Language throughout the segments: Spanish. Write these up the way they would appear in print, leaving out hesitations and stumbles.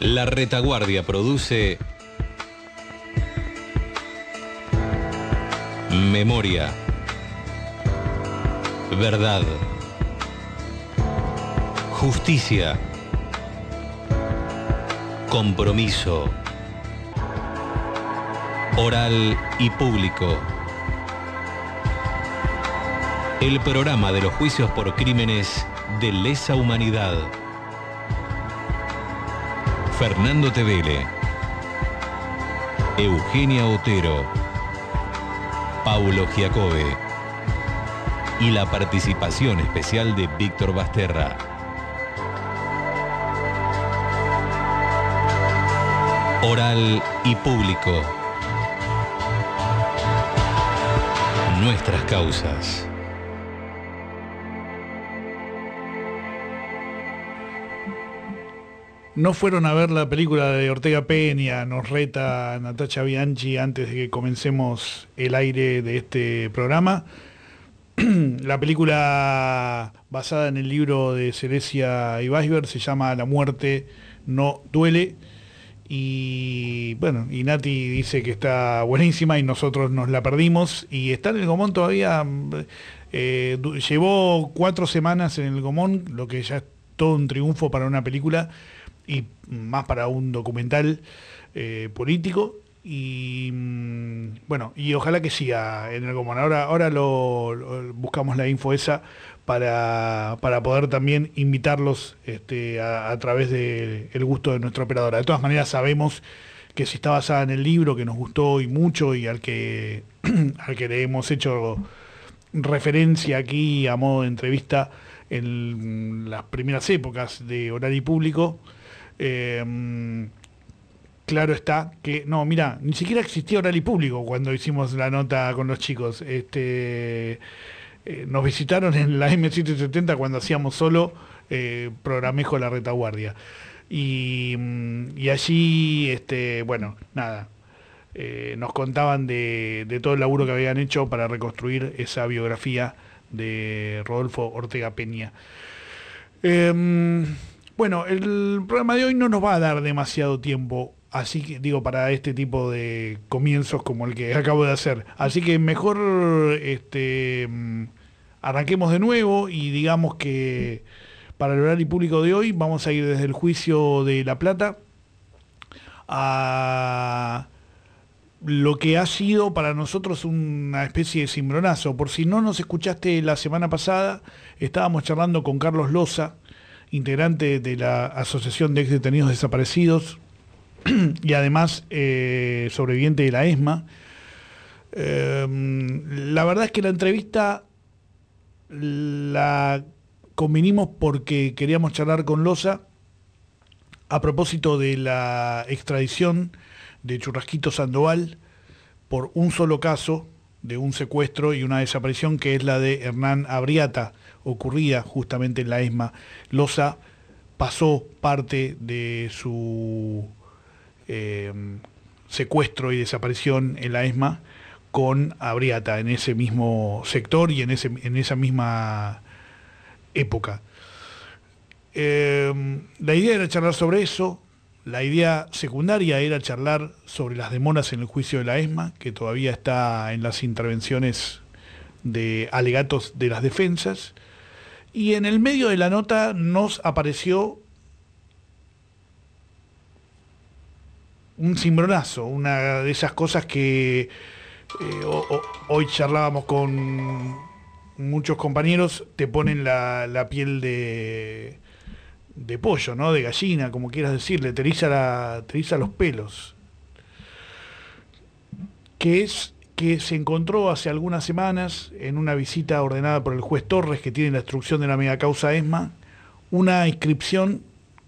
La Retaguardia produce Memoria, Verdad, Justicia, Compromiso, Oral y Público. El programa de los juicios por crímenes de lesa humanidad. Fernando Tevele, Eugenia Otero, Paulo Giacobbe y la participación especial de Víctor Basterra. Oral y Público. Nuestras causas. No fueron a ver la película de Ortega Peña, nos reta Natacha Bianchi antes de que comencemos el aire de este programa. La película basada en el libro de Ceresia Ibaisberg se llama La muerte no duele. Y bueno, y Nati dice que está buenísima y nosotros nos la perdimos. Y está en el Gomón todavía, llevó 4 semanas en el Gomón, lo que ya es todo un triunfo para una película y más para un documental político. Y bueno, y ojalá que siga en el Gomón. Ahora lo buscamos la info esa para poder también invitarlos a través del gusto de nuestra operadora. De todas maneras sabemos que si está basada en el libro, que nos gustó y mucho, y al que le hemos hecho referencia aquí a modo de entrevista en las primeras épocas de Oral y Público, claro está que, no, mira, ni siquiera existía Oral y Público cuando hicimos la nota con los chicos. Nos visitaron en la M770 cuando hacíamos solo Programejo La Retaguardia. Y allí, bueno, nada, nos contaban de todo el laburo que habían hecho para reconstruir esa biografía de Rodolfo Ortega Peña. Bueno, el programa de hoy no nos va a dar demasiado tiempo, así que digo, para este tipo de comienzos como el que acabo de hacer. Así que mejor arranquemos de nuevo y digamos que para el Oral y Público de hoy vamos a ir desde el juicio de La Plata a lo que ha sido para nosotros una especie de cimbronazo. Por si no nos escuchaste la semana pasada, estábamos charlando con Carlos Loza, integrante de la Asociación de Ex Detenidos Desaparecidos y además sobreviviente de la ESMA. La verdad es que la entrevista la convinimos porque queríamos charlar con Loza a propósito de la extradición de Churrasquito Sandoval por un solo caso de un secuestro y una desaparición, que es la de Hernán Abriata, ocurrida justamente en la ESMA. Loza pasó parte de su secuestro y desaparición en la ESMA con Abriata, en ese mismo sector y en esa misma época. La idea era charlar sobre eso. La idea secundaria era charlar sobre las demoras en el juicio de la ESMA, que todavía está en las intervenciones de alegatos de las defensas. Y en el medio de la nota nos apareció un cimbronazo, una de esas cosas que hoy charlábamos con muchos compañeros, te ponen la piel de pollo, ¿no? De gallina, como quieras decirle, te eriza los pelos. Que es que se encontró hace algunas semanas, en una visita ordenada por el juez Torres, que tiene la instrucción de la megacausa ESMA, una inscripción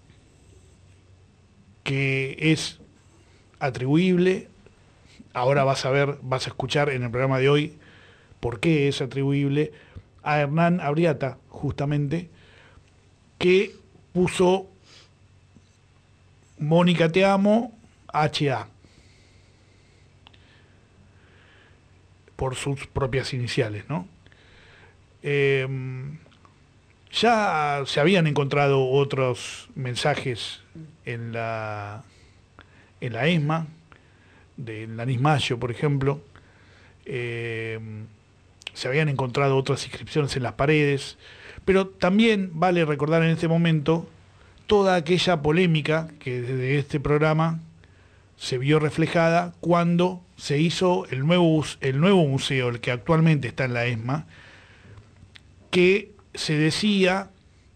que es atribuible. Ahora vas a escuchar en el programa de hoy por qué es atribuible a Hernán Abriata, justamente, que puso Mónica te amo, HA, por sus propias iniciales, ¿no? Ya se habían encontrado otros mensajes en la ESMA, de Lanis Mayo, por ejemplo. Se habían encontrado otras inscripciones en las paredes, pero también vale recordar en este momento toda aquella polémica que desde este programa se vio reflejada cuando se hizo el nuevo museo, el que actualmente está en la ESMA, que se decía,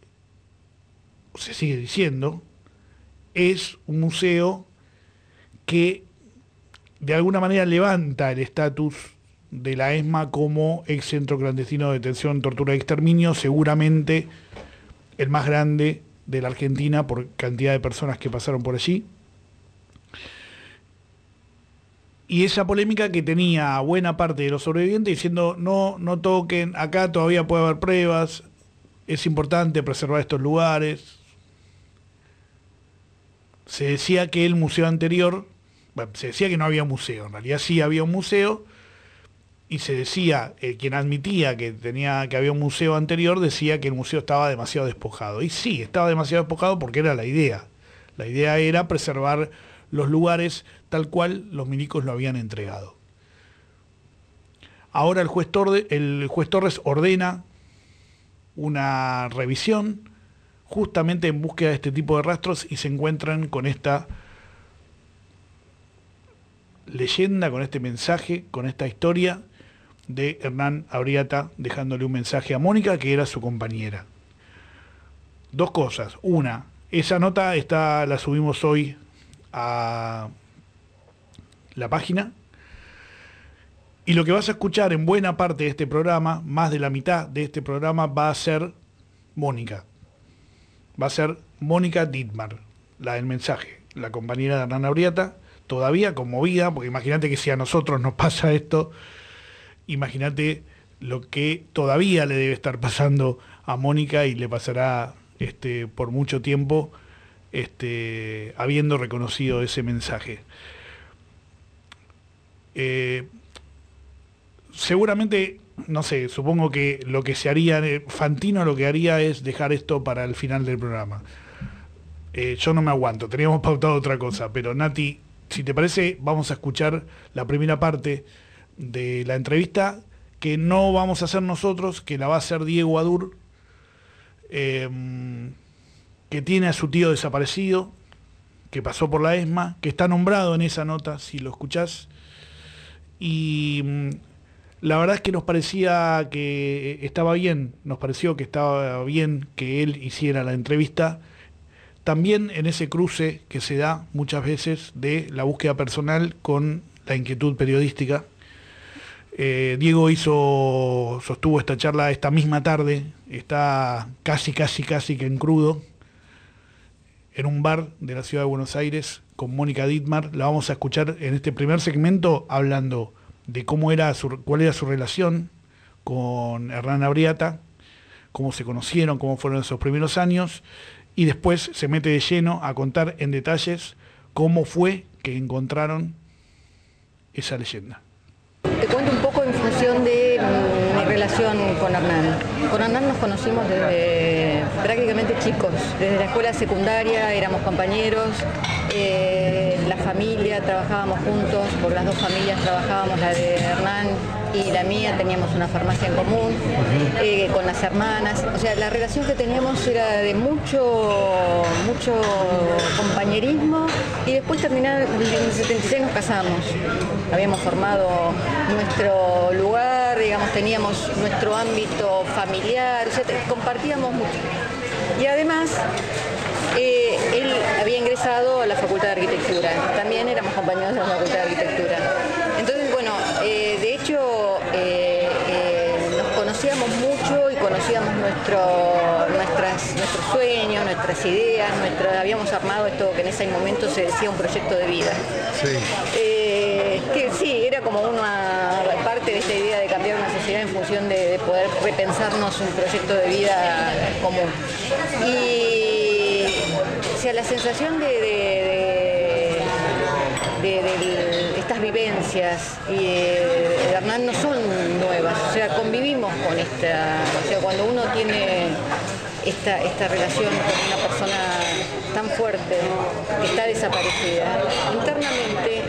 se sigue diciendo, es un museo que de alguna manera levanta el estatus de la ESMA como ex centro clandestino de detención, tortura y exterminio, seguramente el más grande de la Argentina por cantidad de personas que pasaron por allí. Y esa polémica que tenía a buena parte de los sobrevivientes diciendo no toquen, acá todavía puede haber pruebas, es importante preservar estos lugares. Se decía que el museo anterior, bueno, se decía que no había museo, en realidad sí había un museo, y se decía, quien admitía que había un museo anterior, decía que el museo estaba demasiado despojado. Y sí, estaba demasiado despojado porque era la idea. La idea era preservar los lugares tal cual los milicos lo habían entregado. Ahora el juez Torres ordena una revisión justamente en búsqueda de este tipo de rastros y se encuentran con esta leyenda, con este mensaje, con esta historia de Hernán Abriata dejándole un mensaje a Mónica, que era su compañera. Dos cosas. Una, esa nota la subimos hoy a la página, y lo que vas a escuchar en buena parte de este programa, más de la mitad de este programa, va a ser Mónica. Va a ser Mónica Dittmar, la del mensaje, la compañera de Hernán Abriata, todavía conmovida, porque imagínate que si a nosotros nos pasa esto, imagínate lo que todavía le debe estar pasando a Mónica y le pasará por mucho tiempo habiendo reconocido ese mensaje. Seguramente, no sé, supongo que lo que se haría, Fantino lo que haría es dejar esto para el final del programa. Yo no me aguanto, teníamos pautado otra cosa, pero Nati, si te parece, vamos a escuchar la primera parte de la entrevista, que no vamos a hacer nosotros, que la va a hacer Diego Adur, que tiene a su tío desaparecido, que pasó por la ESMA, que está nombrado en esa nota, si lo escuchás. Y la verdad es que nos parecía que estaba bien, nos pareció que estaba bien que él hiciera la entrevista, también en ese cruce que se da muchas veces de la búsqueda personal con la inquietud periodística. Diego sostuvo esta charla esta misma tarde, está casi que en crudo, en un bar de la ciudad de Buenos Aires con Mónica Dittmar. La vamos a escuchar en este primer segmento hablando de cuál era su relación con Hernán Abriata, cómo se conocieron, cómo fueron esos primeros años, y después se mete de lleno a contar en detalles cómo fue que encontraron esa leyenda. Te cuento un poco en función de mi relación con Hernán. Con Hernán nos conocimos desde prácticamente chicos, desde la escuela secundaria éramos compañeros, la familia, trabajábamos juntos, por las dos familias trabajábamos, la de Hernán y la mía, teníamos una farmacia en común, con las hermanas, o sea, la relación que teníamos era de mucho compañerismo, y después en el 76 nos casamos, habíamos formado nuestro lugar, digamos, teníamos nuestro ámbito familiar, o sea, compartíamos mucho. Y además, él había ingresado a la Facultad de Arquitectura, también éramos compañeros de la Facultad de Arquitectura. Entonces, bueno, de hecho, nos conocíamos mucho y conocíamos nuestros sueños, nuestras ideas, habíamos armado esto que en ese momento se decía un proyecto de vida. Sí. Que sí, era como una parte de esta idea de cambiar una sociedad en función de poder repensarnos un proyecto de vida común. Y o sea, la sensación de estas vivencias y Hernán no son nuevas, o sea, convivimos con esta, o sea, cuando uno tiene esta relación con una persona tan fuerte que está desaparecida, internamente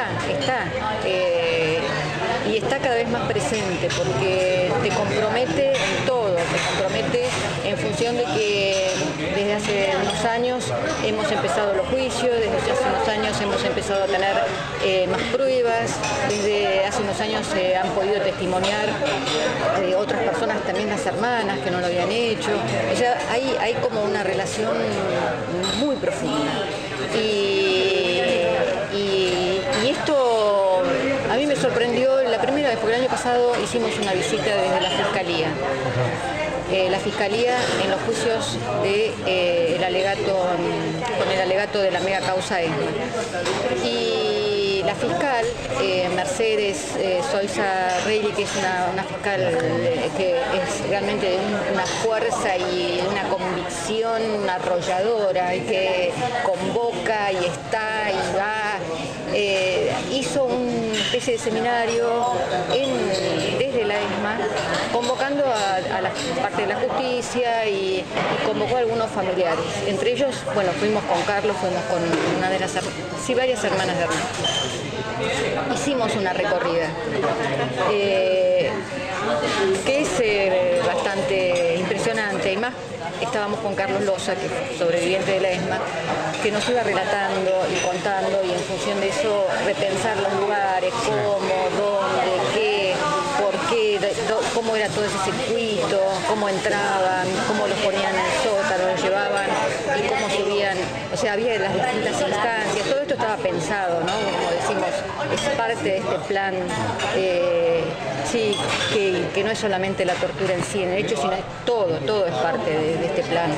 y está cada vez más presente porque te compromete en todo, te compromete en función de que desde hace unos años hemos empezado los juicios, desde hace unos años hemos empezado a tener más pruebas, desde hace unos años se han podido testimoniar otras personas, también las hermanas que no lo habían hecho, o sea, hay como una relación muy profunda y esto a mí me sorprendió la primera vez, porque el año pasado hicimos una visita desde la Fiscalía. La Fiscalía en los juicios de, con el alegato de la mega causa ESMA. Y la fiscal, Mercedes Soiza Reilly, que es una fiscal que es realmente de una fuerza y una convicción arrolladora y que convoca y está y va, hizo una especie de seminario desde la ESMA, convocando a la parte de la justicia y convocó a algunos familiares. Entre ellos, bueno, fuimos con Carlos, fuimos con una de las, varias hermanas de Hernán. Hicimos una recorrida que es bastante impresionante y más. Estábamos con Carlos Loza, que es sobreviviente de la ESMA, que nos iba relatando y contando y en función de eso repensar los lugares, cómo, dónde, qué, por qué, cómo era todo ese circuito, cómo entraban, cómo los ponían en el sótano, los llevaban y cómo subían. O sea, había las distintas instancias, todo esto estaba pensado, ¿no? Como decimos, es parte de este plan, sí, que no es solamente la tortura en sí, en el hecho, sino todo es parte de este plan.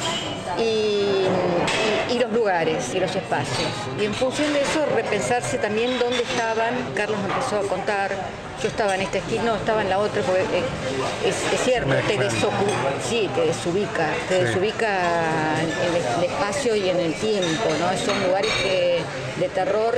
Y los lugares y los espacios. Y en función de eso, repensarse también dónde estaban. Carlos me empezó a contar, yo estaba en esta esquina, no, estaba en la otra, porque es cierto, te desubica en el espacio y en el tiempo, ¿no? Son lugares de terror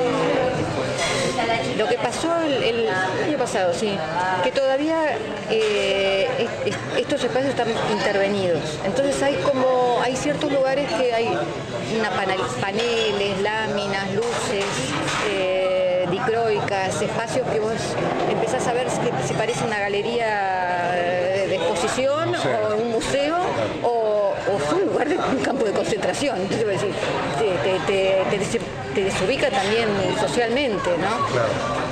que lo que pasó el año pasado, sí, que todavía estos espacios están intervenidos. Entonces hay ciertos lugares que hay paneles, láminas, luces, dicroicas, espacios que vos empezás a ver que se parece a una galería de exposición, sí, o un museo, o fue un lugar de un campo de concentración. Entonces, decir, te desubica también socialmente, ¿no? Claro.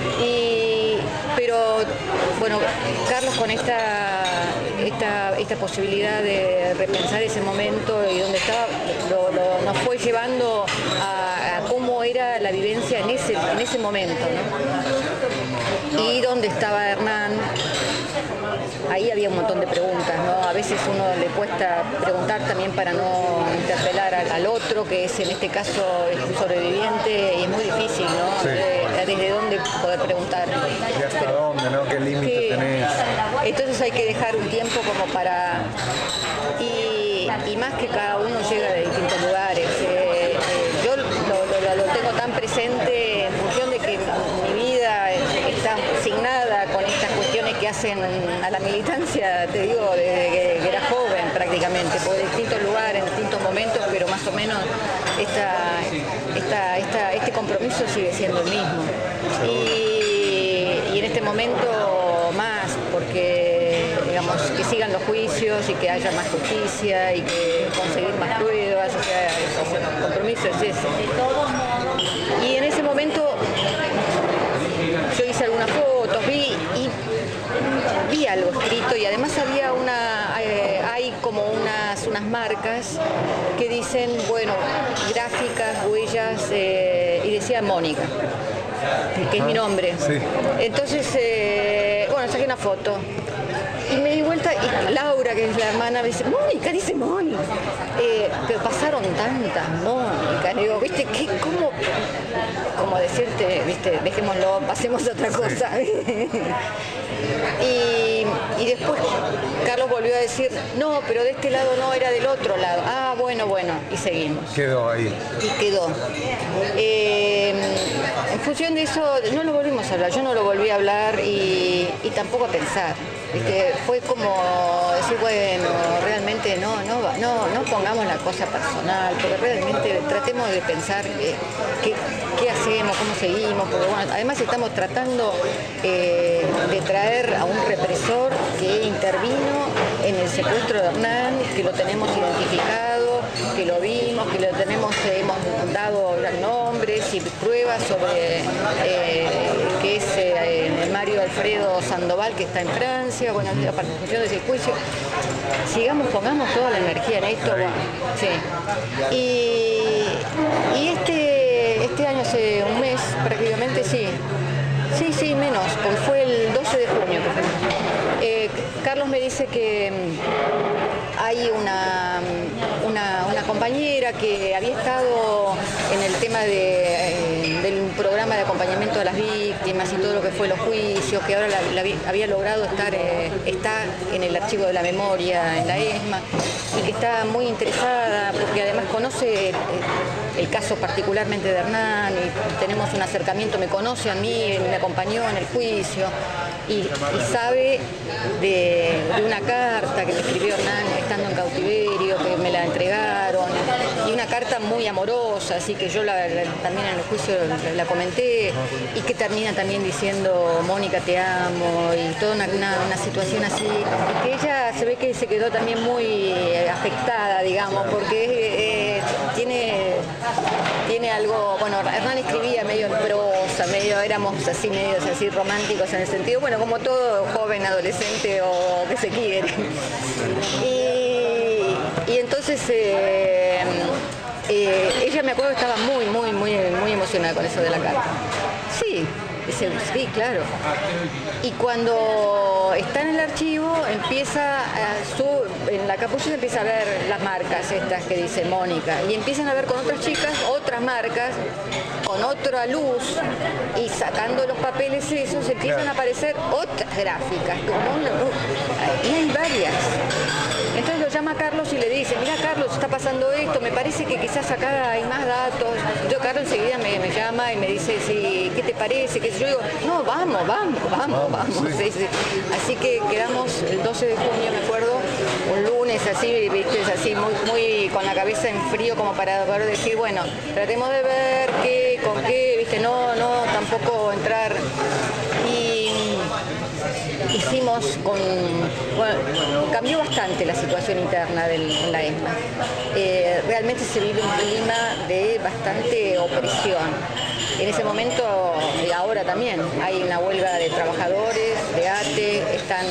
Pero bueno, Carlos con esta posibilidad de repensar ese momento y dónde estaba, nos fue llevando a cómo era la vivencia en ese momento, ¿no? Y dónde estaba Hernán. Ahí había un montón de preguntas, ¿no? A veces uno le cuesta preguntar también para no interpelar al otro, que es en este caso es un sobreviviente, y es muy difícil, ¿no? Sí. Desde dónde poder preguntar. ¿Y hasta dónde, no? ¿Qué límite tenés? Entonces hay que dejar un tiempo como para... Y más que cada uno llega de distintos lugares. Yo lo tengo tan presente en función de que mi vida está asignada con estas cuestiones que hacen a la militancia, te digo, desde que era joven prácticamente, por distintos lugares, en distintos momentos, pero más o menos este compromiso sigue siendo el mismo. Y en este momento más, porque digamos que sigan los juicios y que haya más justicia y que conseguir más pruebas, o sea, el compromiso es ese. Y en ese momento yo hice algunas fotos, vi algo escrito y además había hay como unas marcas que dicen, bueno, gráficas, huellas, y decía Mónica, que es mi nombre. Sí. Entonces, bueno, saqué una foto. Y me di vuelta y Laura, que es la hermana, me dice, Mónica, dice Mónica. Pero pasaron tantas Mónicas. Digo, ¿viste? ¿Cómo decirte? ¿Viste? Dejémoslo, pasemos a otra cosa. Y después Carlos volvió a decir, no, pero de este lado no, era del otro lado. Ah, bueno, y seguimos. Quedó ahí. Y quedó. En función de eso, no lo volvimos a hablar, yo no lo volví a hablar y tampoco a pensar. ¿Viste? Fue como decir, bueno, realmente realmente no pongamos la cosa personal, porque realmente tratemos de pensar qué hacemos, cómo seguimos, porque bueno, además estamos tratando de traer a un represor que intervino en el secuestro de Hernán, que lo tenemos identificado, que lo vimos, que lo tenemos, hemos dado nombres y pruebas sobre que es Mario Alfredo Sandoval, que está en Francia, bueno, a función de ese juicio. Pongamos toda la energía en esto. Bueno, sí. Y este año, hace un mes prácticamente, sí, menos, porque fue el 12 de junio. Carlos me dice que hay una compañera que había estado en el tema del programa de acompañamiento de las víctimas y todo lo que fue los juicios, que ahora había logrado está en el archivo de la memoria, en la ESMA, y que está muy interesada porque además conoce el caso particularmente de Hernán y tenemos un acercamiento, me conoce a mí, me acompañó en el juicio y sabe de una carta que me escribió Hernán estando en cautiverio, que me la entregaron, y una carta muy amorosa, así que yo también en el juicio la comenté, y que termina también diciendo Mónica te amo, y toda una situación así, que ella se ve que se quedó también muy afectada, digamos, porque tiene algo, bueno, Hernán escribía medio en prosa, éramos así medios así románticos en el sentido, bueno, como todo joven, adolescente o que se quiere. Y entonces ella, me acuerdo, estaba muy emocionada con eso de la carta. Sí, claro. Y cuando está en el archivo, en la capucha empieza a ver las marcas estas que dice Mónica, y empiezan a ver con otras chicas otras marcas, con otra luz, y sacando los papeles esos, empiezan a aparecer otras gráficas, y hay varias. Entonces lo llama Carlos y le dice, mira Carlos, está pasando esto, me parece que quizás acá hay más datos. Yo, Carlos enseguida me llama y me dice, sí, ¿qué te parece? Que yo digo, no, vamos. Sí. Así que quedamos el 12 de junio, me acuerdo, un lunes así, viste, así muy con la cabeza en frío, como para poder decir, bueno, tratemos de ver con qué, viste, no tampoco entrar. Y hicimos cambió bastante la situación interna en la ESMA. Realmente se vive un clima de bastante opresión. En ese momento, y ahora también, hay una huelga de trabajadores, de ATE, están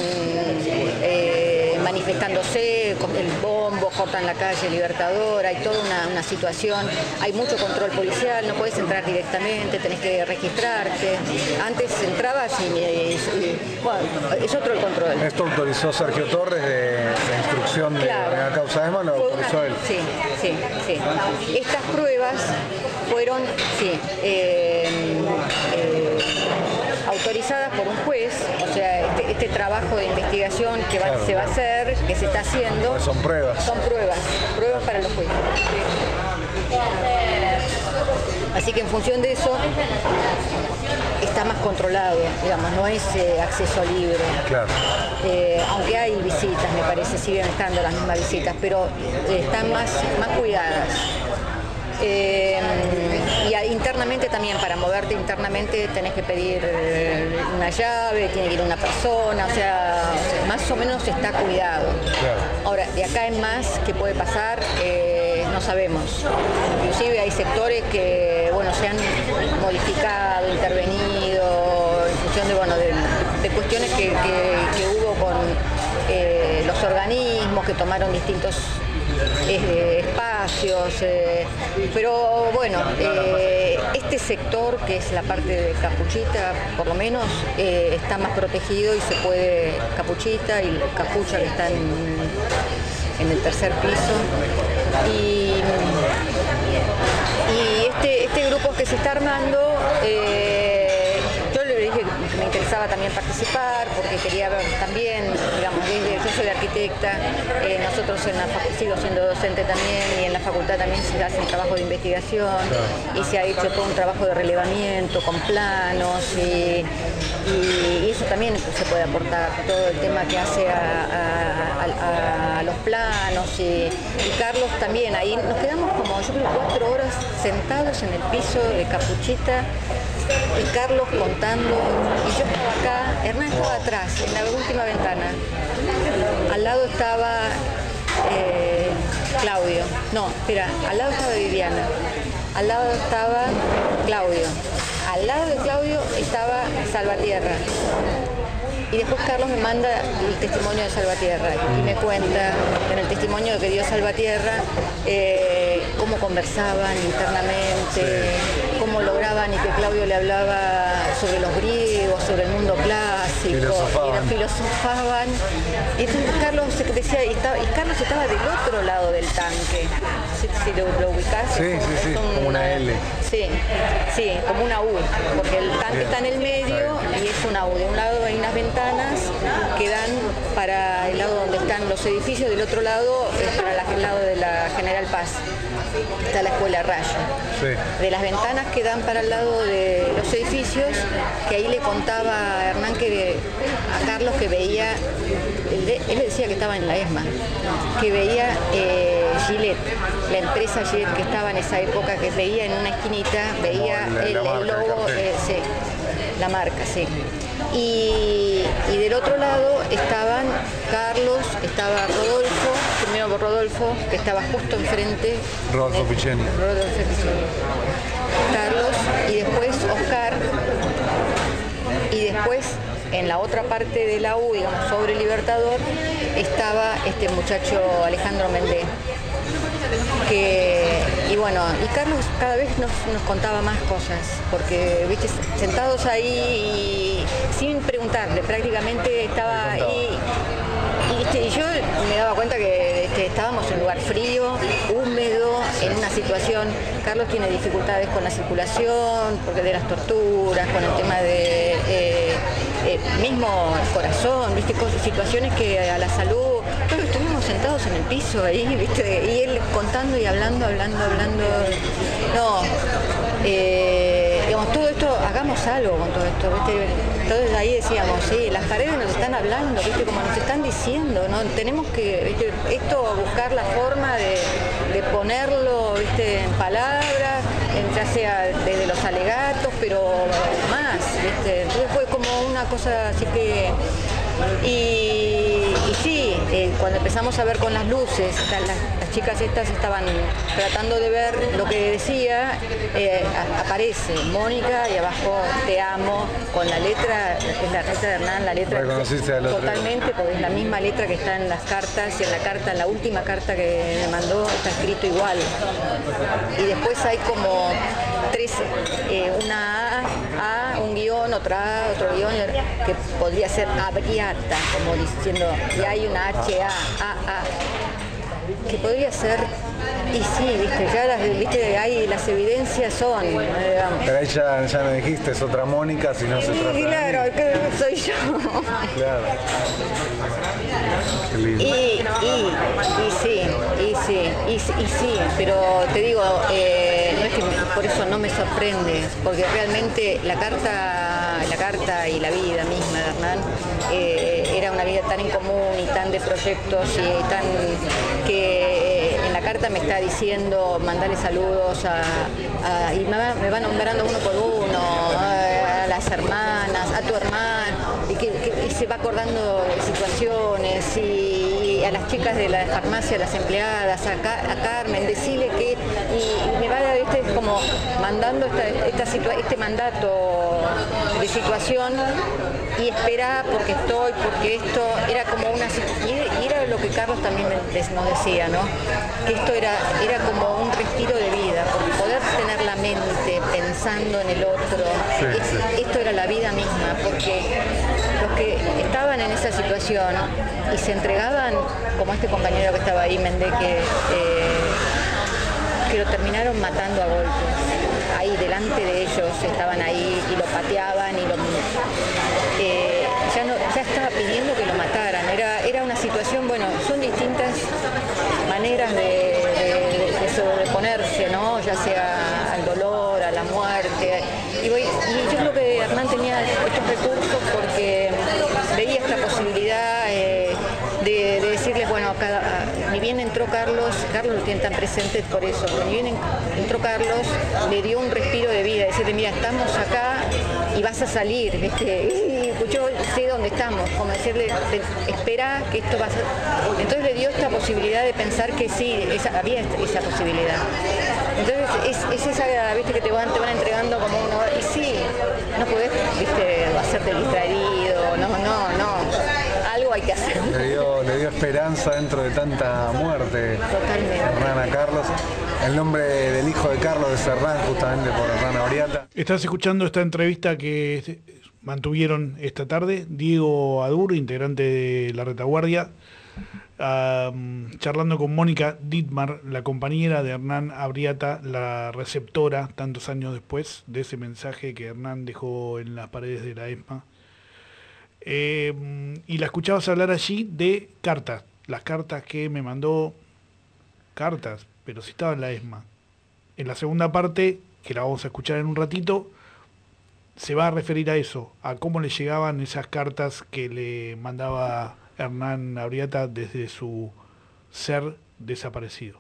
manifestándose, con el bombo, cortan la calle Libertador, hay toda una situación, hay mucho control policial, no puedes entrar directamente, tenés que registrarte. Antes entrabas y bueno, es otro el control. Esto autorizó Sergio Torres de instrucción de la causa ESMA, lo autorizó él. Sí. Estas pruebas fueron, autorizadas por un juez, o sea, este trabajo de investigación que se va a hacer, que se está haciendo. Son pruebas. Son pruebas para los jueces. Así que en función de eso está más controlado, digamos, no es acceso libre. Claro. Aunque hay visitas, me parece, siguen estando las mismas visitas, pero están más cuidadas. Y internamente también, para moverte internamente tenés que pedir una llave, tiene que ir una persona, o sea, más o menos está cuidado. Claro. Ahora, de acá en más, ¿qué puede pasar? No sabemos. Inclusive hay sectores que, se han modificado, intervenido, en función de cuestiones que hubo con los organismos que tomaron distintos espacios, pero bueno, este sector, que es la parte de Capuchita, por lo menos está más protegido y se puede, Capuchita y Capucha, que están en el tercer piso, y este grupo que se está armando, yo le dije, porque me interesaba también participar, porque quería ver también, digamos, yo soy arquitecta, nosotros sigo siendo docente también, y en la facultad también se hace un trabajo de investigación, y se ha hecho todo un trabajo de relevamiento con planos, y eso también se puede aportar, todo el tema que hace a los planos, y Carlos también, ahí nos quedamos como, yo creo, 4 horas sentados en el piso de capuchita, y Carlos contando, y yo estaba acá, Hernán estaba atrás, en la última ventana, al lado estaba Claudio, no, espera, al lado estaba Viviana, al lado estaba Claudio, al lado de Claudio estaba Salvatierra. Y después Carlos me manda el testimonio de Salvatierra y me cuenta en el testimonio que dio Salvatierra cómo conversaban internamente, cómo lograban, y que Claudio le hablaba sobre los griegos, sobre el mundo clásico, y filosofaban. Y entonces Carlos decía, y Carlos estaba del otro lado del tanque, si lo ubicás. Sí, como una L. Sí, como una U, porque el tanque está en el medio y es una U. De un lado hay unas ventanas que dan para el lado donde están los edificios, del otro lado es para el lado de la General Paz, está la escuela Rayo. Sí. De las ventanas que dan para el lado de los edificios, que ahí le contaba a Hernán a Carlos que veía, él decía que estaba en la ESMA, que veía Gillette, la empresa Gillette que estaba en esa época, que veía en una esquinita, veía el logo, la marca, sí. Y del otro lado estaban Carlos, estaba Rodolfo, que estaba justo enfrente. Rodolfo Picheni. Carlos, y después Oscar, y después en la otra parte de la U, digamos, sobre Libertador, estaba este muchacho Alejandro Mendé. Y bueno, y Carlos cada vez nos contaba más cosas, porque, viste, sentados ahí y sin preguntarle, prácticamente estaba ahí. Y yo me daba cuenta que estábamos en un lugar frío, húmedo, en una situación. Carlos tiene dificultades con la circulación, porque de las torturas, con el tema de mismo el corazón, viste, situaciones que a la salud. Pero estuvimos sentados en el piso ahí, viste, y él contando y hablando. No, digamos, todo esto, hagamos algo con todo esto, viste. Entonces ahí decíamos, sí, las paredes nos están hablando, viste, como nos están diciendo, ¿no? Tenemos que, viste, esto, buscar la forma de ponerlo, viste, en palabras, ya sea desde los alegatos, pero más, viste. Entonces fue como una cosa así que. Y sí, cuando empezamos a ver con las luces, las chicas estas estaban tratando de ver lo que decía, aparece Mónica y abajo te amo, con la letra, es la letra de Hernán, la letra totalmente, porque es la misma letra que está en las cartas, y en la última carta que me mandó está escrito igual. Y después hay como 13, una A, un guión, otra A, otro guión, que podría ser abriata, como diciendo, y hay una H, A, que podría ser, y sí, viste, ya ahí las evidencias son, digamos. Pero ahí ya no dijiste, es otra Mónica, sino se trata de claro, que soy yo. Claro. Qué lindo. Y sí, pero te digo, no es que por eso no me sorprende, porque realmente la carta y la vida misma de Hernán era una vida tan en común y tan de proyectos, y tan que en la carta me está diciendo mandarle saludos y me va nombrando uno por uno, a las hermanas, a tu hermano, y se va acordando de situaciones, y a las chicas de la farmacia, a las empleadas, a Carmen, decirle que, y me va como mandando este mandato de situación, y espera porque esto era como una, y era lo que Carlos también nos decía, ¿no? Que esto era como un respiro de vida, porque poder tener la mente pensando en el otro, esto era la vida misma, porque los que estaban en esa situación y se entregaban, como este compañero que estaba ahí, Mendé, que lo terminaron matando a golpes. ahí delante de ellos, estaban ahí y lo pateaban y ya estaba pidiendo que lo mataran. Era una situación, bueno, son distintas maneras de sobreponerse, ¿no? Ya sea al dolor, a la muerte. Y yo creo que Hernán tenía estos recursos porque veía esta posibilidad de decirles, bueno, ni bien entró Carlos lo tienen tan presente por eso, ni bien entró Carlos, le dio un respiro de vida, decirle, mira, estamos acá y vas a salir, ¿viste? Y yo sé dónde estamos, como decirle, espera que esto va a ser. Entonces le dio esta posibilidad de pensar que sí, había esa posibilidad. Entonces es esa, viste, que te van entregando como uno, y sí, no podés, viste, hacerte distraído, no, algo hay que hacer. Le dio esperanza dentro de tanta muerte. Totalmente. Hernán a Carlos. El nombre del hijo de Carlos es Hernán, justamente por Hernán Abriata. Estás escuchando esta entrevista que mantuvieron esta tarde Diego Adur, integrante de La Retaguardia, charlando con Mónica Dittmar, la compañera de Hernán Abriata, la receptora, tantos años después, de ese mensaje que Hernán dejó en las paredes de la ESMA. Y la escuchabas hablar allí de cartas, las cartas que me mandó, cartas, pero si estaba en la ESMA. En la segunda parte, que la vamos a escuchar en un ratito, se va a referir a eso, a cómo le llegaban esas cartas que le mandaba Hernán Abriata desde su ser desaparecido.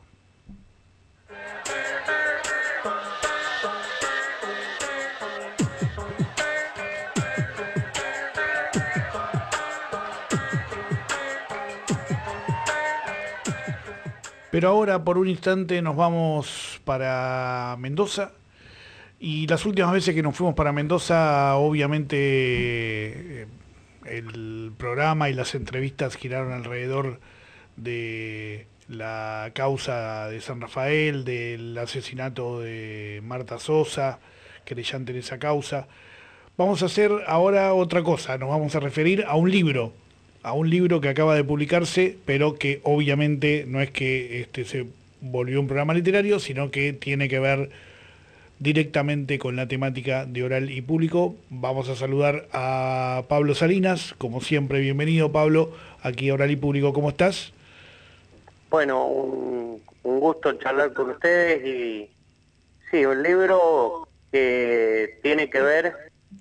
Pero ahora, por un instante, nos vamos para Mendoza. Y las últimas veces que nos fuimos para Mendoza, obviamente, el programa y las entrevistas giraron alrededor de la causa de San Rafael, del asesinato de Marta Sosa, querellante en esa causa. Vamos a hacer ahora otra cosa, nos vamos a referir a un libro que acaba de publicarse, pero que obviamente no es que se volvió un programa literario, sino que tiene que ver directamente con la temática de oral y público. Vamos a saludar a Pablo Salinas, como siempre, bienvenido Pablo, aquí a Oral y Público, ¿cómo estás? Bueno, un gusto charlar con ustedes y sí, un libro que tiene que ver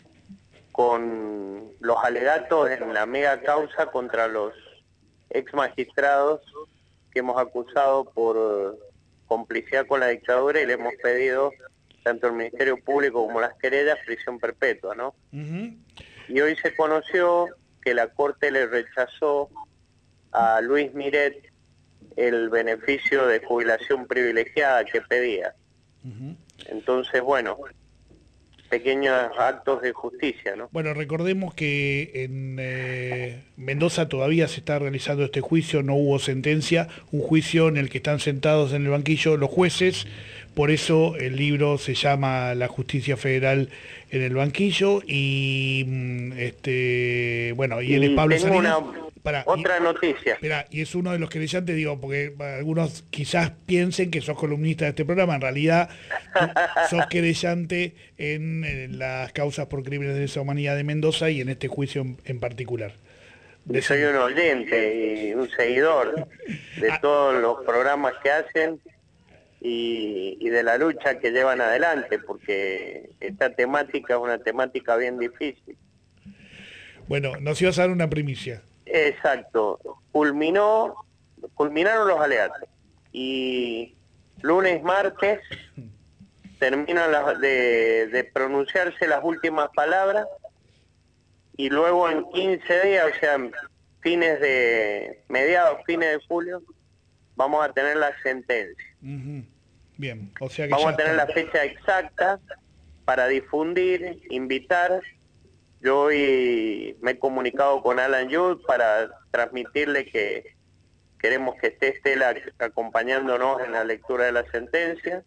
con los alegatos en la mega causa contra los ex magistrados que hemos acusado por complicidad con la dictadura y le hemos pedido tanto al Ministerio Público como las querellas prisión perpetua, ¿no? Uh-huh. Y hoy se conoció que la Corte le rechazó a Luis Miret el beneficio de jubilación privilegiada que pedía. Uh-huh. Entonces, bueno, pequeños actos de justicia, ¿no? Bueno, recordemos que en Mendoza todavía se está realizando este juicio, no hubo sentencia, un juicio en el que están sentados en el banquillo los jueces, por eso el libro se llama La Justicia Federal en el Banquillo, y bueno, y él es Pablo Salinas. Otra noticia. Espera, y es uno de los querellantes, digo, porque algunos quizás piensen que sos columnista de este programa, en realidad sos querellante en las causas por crímenes de lesa humanidad de Mendoza y en este juicio en particular. Soy un oyente y un seguidor de todos los programas que hacen y de la lucha que llevan adelante, porque esta temática es una temática bien difícil. Bueno, nos ibas a dar una primicia. Exacto, culminaron los alegatos y lunes, martes terminan de pronunciarse las últimas palabras y luego en 15 días, o sea, mediados, fines de julio, vamos a tener la sentencia. Uh-huh. Bien, o sea que vamos a tener la fecha exacta para difundir, invitar. Yo hoy me he comunicado con Alan Youth para transmitirle que queremos que esté Estela acompañándonos en la lectura de la sentencia.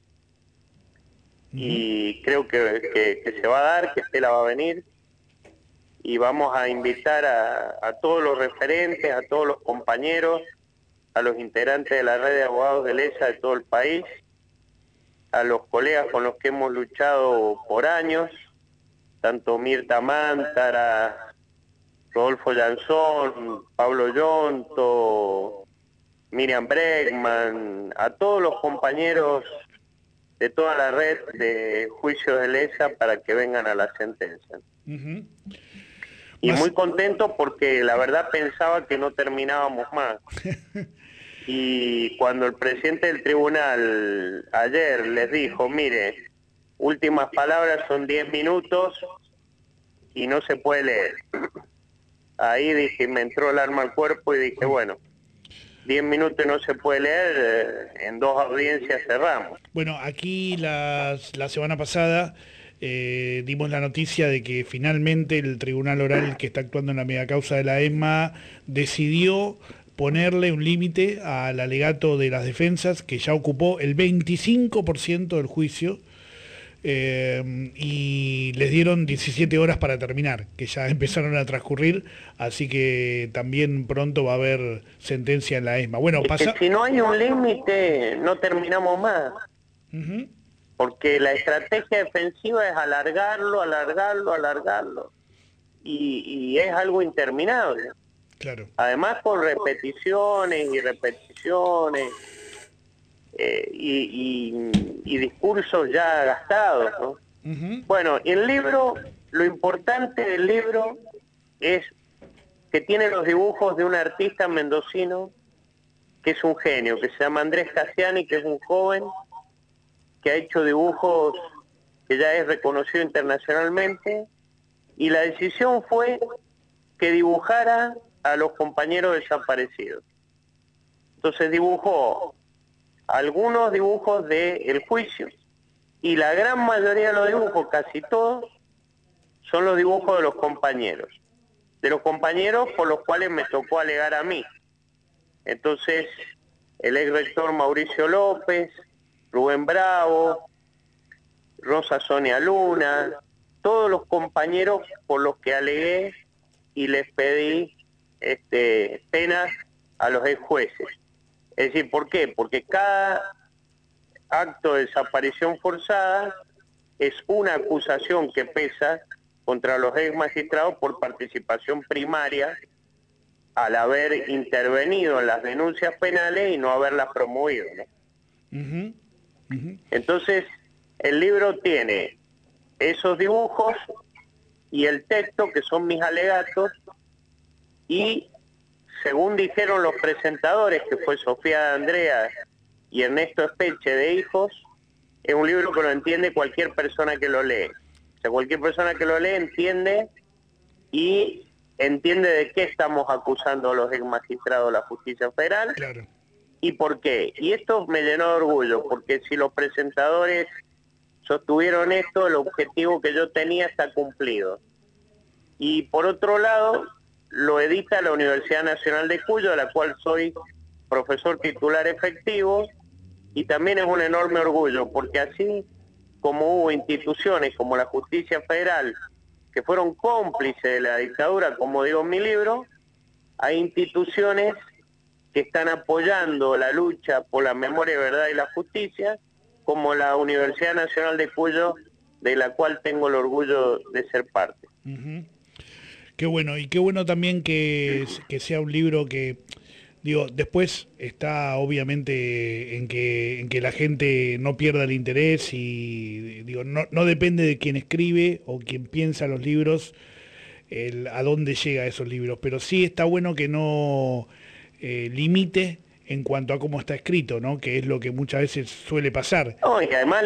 Y creo que se va a dar, que Estela va a venir. Y vamos a invitar a todos los referentes, a todos los compañeros, a los integrantes de la red de abogados de LESA de todo el país, a los colegas con los que hemos luchado por años, tanto Mirta Mántara, Rodolfo Llanzón, Pablo Yonto, Miriam Bregman, a todos los compañeros de toda la red de juicios de lesa para que vengan a la sentencia. Ujú. Y muy contento porque la verdad pensaba que no terminábamos más. Y cuando el presidente del tribunal ayer les dijo, mire, últimas palabras son 10 minutos y no se puede leer. Ahí dije, me entró el arma al cuerpo y dije, bueno, 10 minutos y no se puede leer, en 2 audiencias cerramos. Bueno, aquí la semana pasada dimos la noticia de que finalmente el tribunal oral que está actuando en la megacausa de la ESMA decidió ponerle un límite al alegato de las defensas, que ya ocupó el 25% del juicio, y les dieron 17 horas para terminar, que ya empezaron a transcurrir, así que también pronto va a haber sentencia en la ESMA. Bueno, pasa... Si no hay un límite, no terminamos más. Uh-huh. Porque la estrategia defensiva es alargarlo, y es algo interminable. Claro. Además con repeticiones y repeticiones, y discursos ya gastados, ¿no? Uh-huh. Bueno, el libro, lo importante del libro es que tiene los dibujos de un artista mendocino que es un genio, que se llama Andrés Cassiani, que es un joven que ha hecho dibujos que ya es reconocido internacionalmente, y la decisión fue que dibujara a los compañeros desaparecidos. Entonces dibujó algunos dibujos del juicio, y la gran mayoría de los dibujos, casi todos, son los dibujos de los compañeros por los cuales me tocó alegar a mí. Entonces, el ex rector Mauricio López, Rubén Bravo, Rosa Sonia Luna, todos los compañeros por los que alegué y les pedí penas a los ex jueces. Es decir, ¿por qué? Porque cada acto de desaparición forzada es una acusación que pesa contra los ex magistrados por participación primaria al haber intervenido en las denuncias penales y no haberlas promovido, ¿no? Uh-huh. Uh-huh. Entonces, el libro tiene esos dibujos y el texto, que son mis alegatos, y según dijeron los presentadores, que fue Sofía de Andrea y Ernesto Espeche de Hijos, es un libro que lo entiende cualquier persona que lo lee. O sea, cualquier persona que lo lee entiende, y entiende de qué estamos acusando a los ex magistrados de la justicia federal. Claro. ¿Y por qué? Y esto me llenó de orgullo, porque si los presentadores sostuvieron esto, el objetivo que yo tenía está cumplido. Y por otro lado, lo edita la Universidad Nacional de Cuyo, de la cual soy profesor titular efectivo, y también es un enorme orgullo, porque así como hubo instituciones como la Justicia Federal, que fueron cómplices de la dictadura, como digo en mi libro, hay instituciones que están apoyando la lucha por la memoria, verdad y la justicia, como la Universidad Nacional de Cuyo, de la cual tengo el orgullo de ser parte. Uh-huh. Qué bueno, y qué bueno también que sea un libro que, digo, después está obviamente en que la gente no pierda el interés, y digo, no depende de quien escribe o quien piensa los libros, a dónde llega esos libros, pero sí está bueno que no limite en cuanto a cómo está escrito, ¿no? Que es lo que muchas veces suele pasar. No, y además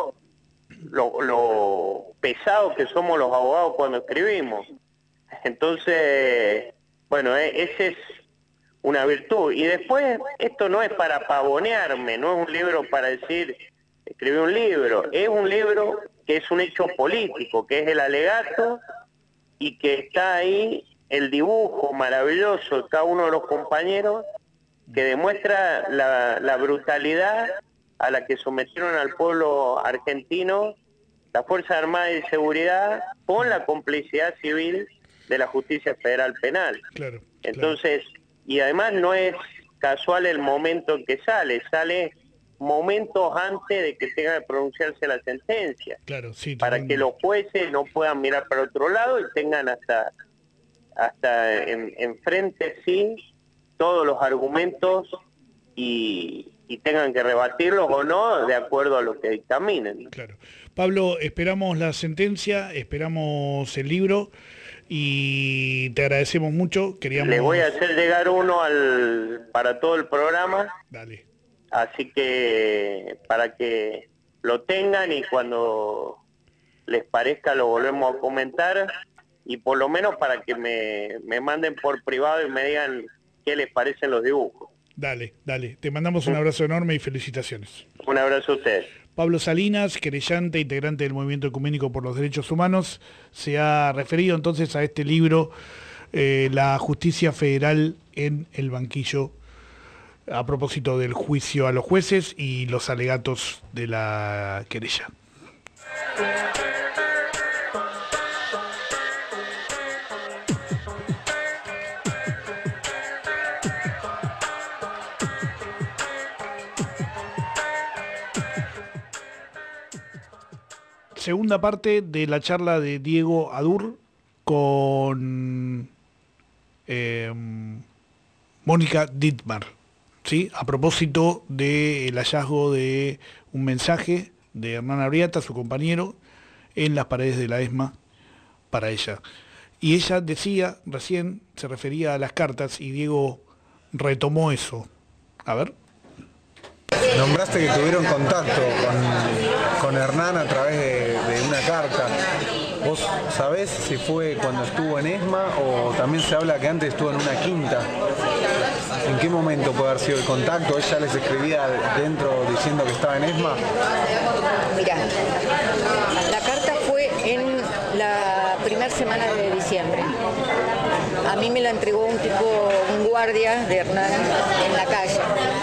lo pesado que somos los abogados cuando escribimos. Entonces, bueno, esa es una virtud. Y después, esto no es para pavonearme, no es un libro para decir, escribí un libro, es un libro que es un hecho político, que es el alegato, y que está ahí el dibujo maravilloso de cada uno de los compañeros, que demuestra la brutalidad a la que sometieron al pueblo argentino las Fuerzas Armadas y de Seguridad, con la complicidad civil de la Justicia Federal Penal. momentos antes de que tenga que pronunciarse la sentencia, Claro, sí. para que los jueces no puedan mirar para otro lado y tengan hasta enfrente sí todos los argumentos y tengan que rebatirlos o no de acuerdo a lo que dictaminen. Claro. Pablo, esperamos la sentencia, esperamos el libro y te agradecemos mucho. Le voy a hacer llegar uno para todo el programa. Dale. Así que para que lo tengan y cuando les parezca lo volvemos a comentar, y por lo menos para que me manden por privado y me digan qué les parecen los dibujos. Dale. Te mandamos un abrazo enorme y felicitaciones. Un abrazo a ustedes. Pablo Salinas, querellante, integrante del Movimiento Ecuménico por los Derechos Humanos, se ha referido entonces a este libro, La Justicia Federal en el Banquillo, a propósito del juicio a los jueces y los alegatos de la querella. Segunda parte de la charla de Diego Adur con Mónica Dittmar, ¿sí? A propósito del hallazgo de un mensaje de Hernán Arriata, su compañero, en las paredes de la ESMA para ella. Y ella decía, recién se refería a las cartas y Diego retomó eso. A ver. Nombraste que tuvieron contacto con Hernán a través de una carta. ¿Vos sabés si fue cuando estuvo en ESMA o también se habla que antes estuvo en una quinta? ¿En qué momento puede haber sido el contacto? ¿Ella les escribía dentro diciendo que estaba en ESMA? Mirá, la carta fue en la primera semana de diciembre. A mí me la entregó un guardia de Hernán en la calle,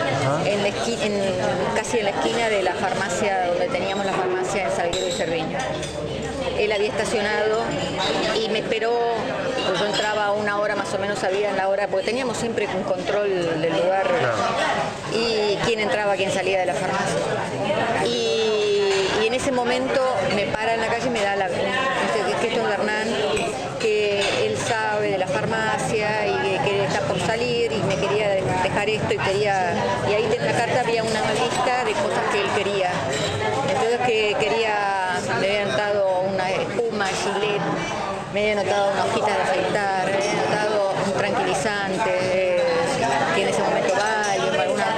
casi en la esquina de la farmacia donde teníamos la farmacia en Salguero y Cerviño. Él había estacionado y me esperó, pues yo entraba a una hora más o menos, sabía la hora, porque teníamos siempre un control del lugar y quién entraba, quién salía de la farmacia. Y en ese momento me para en la calle y me da que esto es de Hernán, que él sabe de la farmacia y que está por salir y me quería dejar esto y ahí en la carta había una lista de cosas que él quería. Entonces que me había anotado una espuma, Gillette, me había anotado una hojita de afeitar, me había anotado un tranquilizante, que en ese momento Valium,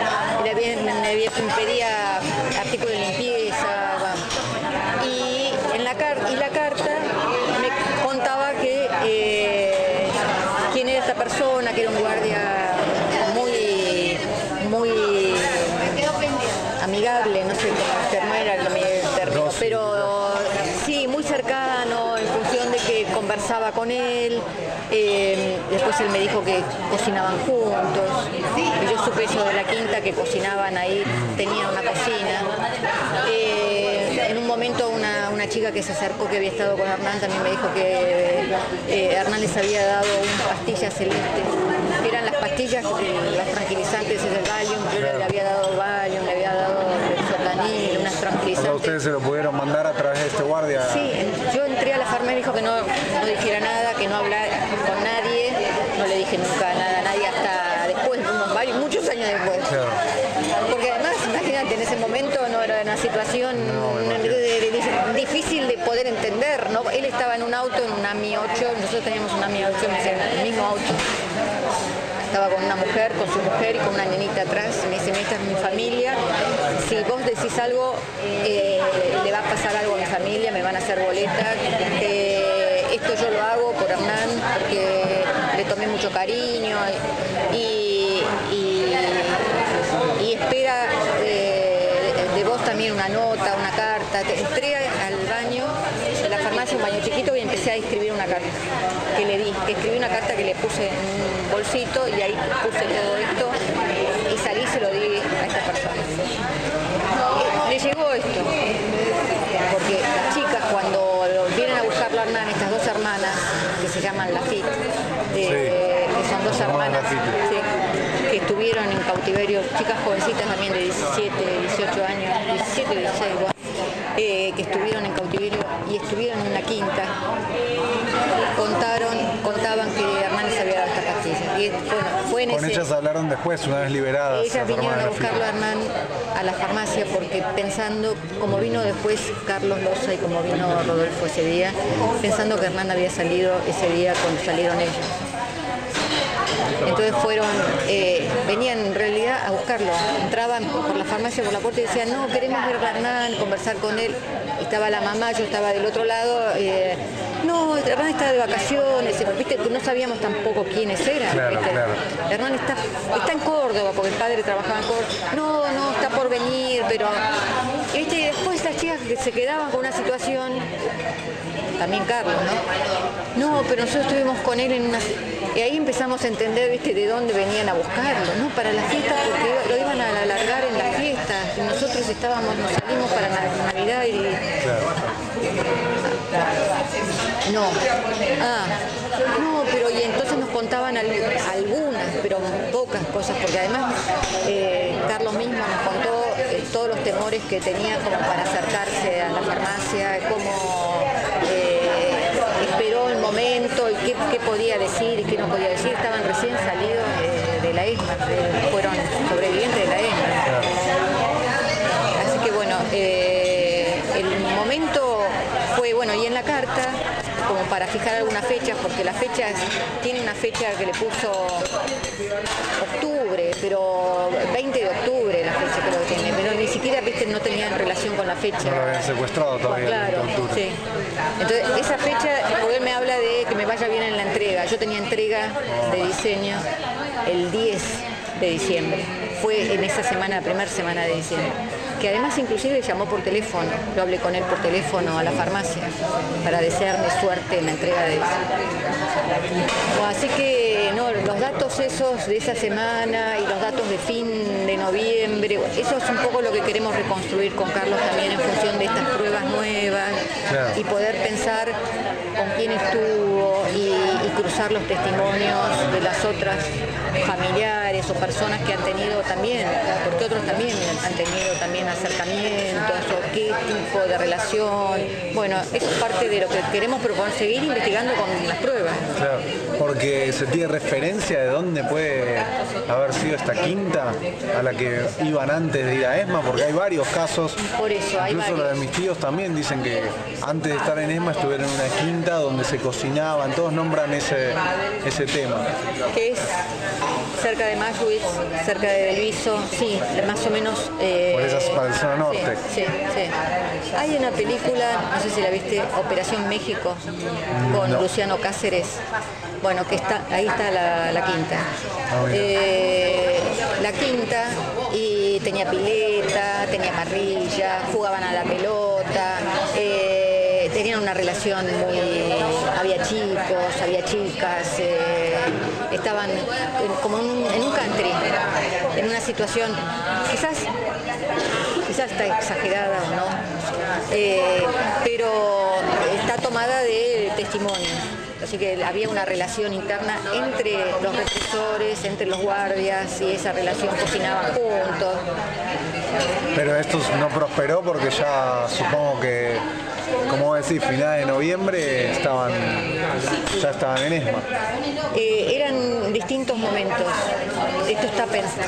me pedía artículos de limpieza, y la carta me contaba que quién era esta persona, que era un guardia muy amigable, no sé cómo era el término, pero sí, muy cercano, en función de que conversaba con él. Después él me dijo que cocinaban juntos, y yo supe eso de la quinta, que cocinaban ahí, tenían una cocina. En un momento una chica que se acercó, que había estado con Hernán, también me dijo que Hernán les había dado unas pastillas celestes, que eran las pastillas, los tranquilizantes del Valium. Yo le había dado Valium, le había dado Sotanil, unas tranquilizantes. ¿A ustedes se lo pudieron mandar a través de este guardia? Sí, yo entré a la farmacia y dijo que no dijera nada, que no hablara con nadie, no le dije nunca nada a nadie hasta después, muchos años después. Claro. Porque además, imagínate, en ese momento no era una situación difícil de poder entender, ¿no? Él estaba en un auto, en un AMI 8, nosotros teníamos un AMI 8, el mismo auto. Estaba con una mujer, con su mujer y con una nenita atrás. Me dice, esta es mi familia. Si vos decís algo, le va a pasar algo a mi familia, me van a hacer boleta. Esto yo lo hago por Hernán, porque le tomé mucho cariño y espera de vos también una nota, una carta. Entré al baño de la farmacia, un baño chiquito, y empecé a escribir una carta que le di. Escribí una carta que le puse en un bolsito y ahí puse todo esto y salí y se lo di a esta persona. Le llegó esto, porque las chicas cuando vienen a buscarlo a Hernán, estas dos hermanas que se llaman Lafitte, que son dos hermanas, sí, que estuvieron en cautiverio, chicas jovencitas también de 17, 18 que estuvieron en cautiverio y estuvieron en una quinta, contaban que Hernán les había dado estas pastillas. Y bueno, fue en Con ese... ellas hablaron después, una vez liberadas. Ellas vinieron a buscarlo a Hernán a la farmacia porque pensando, como vino después Carlos Loza y como vino Rodolfo ese día, pensando que Hernán había salido ese día cuando salieron ellos. Entonces venían en realidad a buscarlo, entraban por la farmacia, por la puerta y decían, no, queremos ver a Hernán, conversar con él. Y estaba la mamá, yo estaba del otro lado, no, Hernán está de vacaciones, viste, no sabíamos tampoco quiénes eran. Claro, ¿viste? claro. Hernán está en Córdoba, porque el padre trabajaba en Córdoba. No, está por venir, pero... ¿viste? Y después las chicas que se quedaban con una situación, también Carlos, ¿no? No, pero nosotros estuvimos con él en una... Y ahí empezamos a entender, ¿viste?, de dónde venían a buscarlo, ¿no? Para las fiestas, porque lo iban a alargar en las fiestas. Y nosotros nos salimos para Navidad y... No. No, pero y entonces nos contaban algunas, pero pocas cosas, porque además Carlos mismo nos contó todos los temores que tenía como para acercarse a la farmacia, cómo esperó el momento y qué podía decir y qué no podía decir. Estaban recién salidos de la ESMA, fueron sobrevivientes de la ESMA. Así que bueno, el momento fue, bueno, y en la carta, como para fijar algunas fechas, porque las fechas, tiene una fecha que le puso octubre, pero 20 de octubre la fecha creo que tiene, pero ni siquiera, viste, no tenían relación con la fecha. No lo habían secuestrado todavía. Claro, sí. Entonces esa fecha, porque él me habla de que me vaya bien en la entrega. Yo tenía entrega de diseño el 10 de diciembre. Fue en esa semana, la primera semana de diciembre. Que además inclusive llamó por teléfono, yo hablé con él por teléfono a la farmacia para desearme suerte en la entrega de eso. Así que no, los datos esos de esa semana y los datos de fin de noviembre, eso es un poco lo que queremos reconstruir con Carlos también en función de estas pruebas nuevas. Claro. Y poder pensar con quién estuvo y cruzar los testimonios de las otras familiares o personas que han tenido también, porque otros también han tenido también acercamientos o qué tipo de relación. Bueno, eso es parte de lo que queremos, pero seguir investigando con las pruebas. Claro, porque se tiene referencia de dónde puede haber sido esta quinta a la que iban antes de ir a ESMA, porque hay varios casos. Por eso, hay incluso varios. Los de mis tíos también dicen que antes de estar en ESMA estuvieron en una quinta donde se cocinaban, todos nombran ese tema. Que es cerca de Mayuitz, cerca de Belviso, sí, más o menos. Por esa para el zona norte. Sí. Hay una película, no sé si la viste, Operación México, con Luciano Cáceres. Bueno, que ahí está la quinta. La quinta, y tenía pileta, tenía parrilla, jugaban a la pelota, tenían una relación muy... Había chicos, había chicas, estaban como en un country, en una situación quizás está exagerada o no, pero está tomada de testimonios. Así que había una relación interna entre los represores, entre los guardias, y esa relación cocinaban juntos. Pero esto no prosperó porque ya supongo que, como decís, finales de noviembre ya estaban en ESMA. Eran distintos momentos. Esto está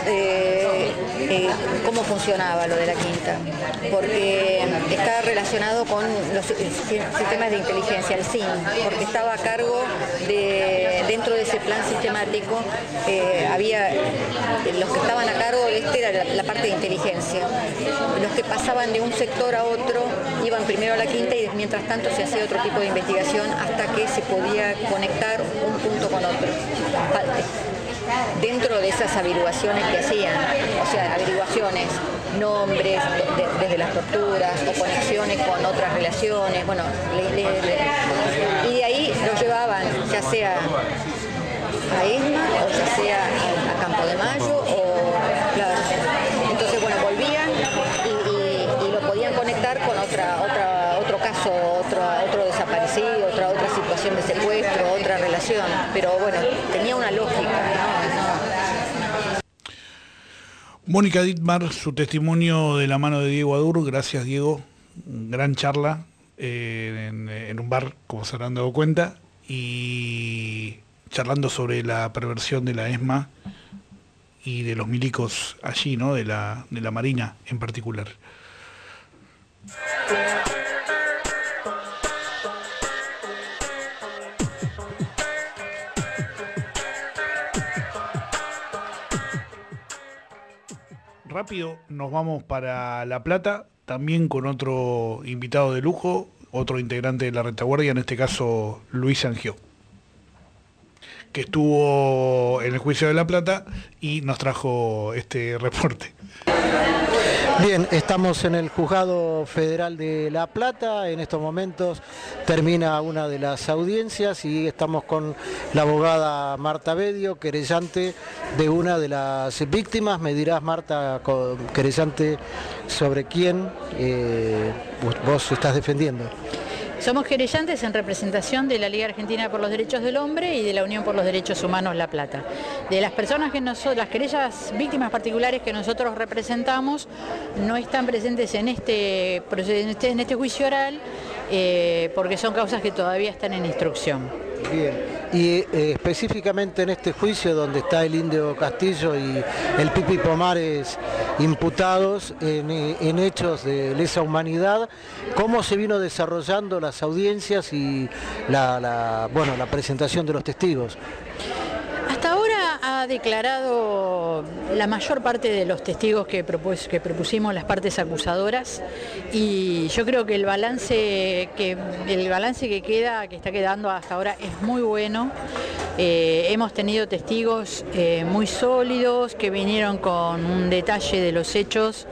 cómo funcionaba lo de la quinta, porque está relacionado con los sistemas de inteligencia, el SIN, porque estaba a cargo dentro de ese plan sistemático, había los que estaban a cargo de era la parte de inteligencia. Los que pasaban de un sector a otro iban primero a la quinta y mientras tanto se hacía otro tipo de investigación hasta que se podía conectar un punto con otro. Dentro de esas averiguaciones que hacían, o sea, averiguaciones, nombres, desde las torturas o conexiones con otras relaciones, bueno, y de ahí lo llevaban ya sea a ESMA o ya sea a Campo de Mayo, claro. Entonces, bueno, volvían y lo podían conectar con otro caso, otro desaparecido, otra situación de secuestro, otra relación, pero bueno, tenía una lógica, ¿no? Mónica Dittmar, su testimonio de la mano de Diego Adur. Gracias, Diego. gran charla en un bar, como se habrán dado cuenta, y charlando sobre la perversión de la ESMA y de los milicos allí, ¿no? De la Marina en particular. Rápido nos vamos para La Plata, también con otro invitado de lujo, otro integrante de la retaguardia, en este caso Luis Angió, que estuvo en el juicio de La Plata y nos trajo este reporte. Bien, estamos en el Juzgado Federal de La Plata. En estos momentos termina una de las audiencias y estamos con la abogada Marta Bedio, querellante de una de las víctimas. Me dirás, Marta, querellante, sobre quién vos estás defendiendo. Somos querellantes en representación de la Liga Argentina por los Derechos del Hombre y de la Unión por los Derechos Humanos La Plata. De las personas que las querellas víctimas particulares que nosotros representamos no están presentes en este juicio oral porque son causas que todavía están en instrucción. Bien. Y específicamente en este juicio donde está el Indio Castillo y el Pipi Pomares imputados en hechos de lesa humanidad, ¿cómo se vino desarrollando las audiencias y la presentación de los testigos? Hasta ahora ha declarado la mayor parte de los testigos que propusimos las partes acusadoras, y yo creo que el balance que está quedando hasta ahora es muy bueno. Hemos tenido testigos muy sólidos que vinieron con un detalle de los hechos